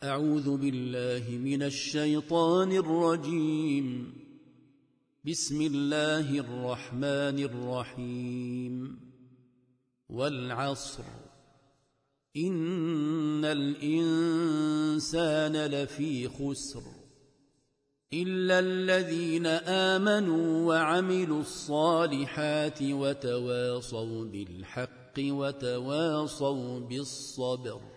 أعوذ بالله من الشيطان الرجيم. بسم الله الرحمن الرحيم. والعصر إن الإنسان لفي خسر إلا الذين آمنوا وعملوا الصالحات وتواصوا بالحق وتواصوا بالصبر.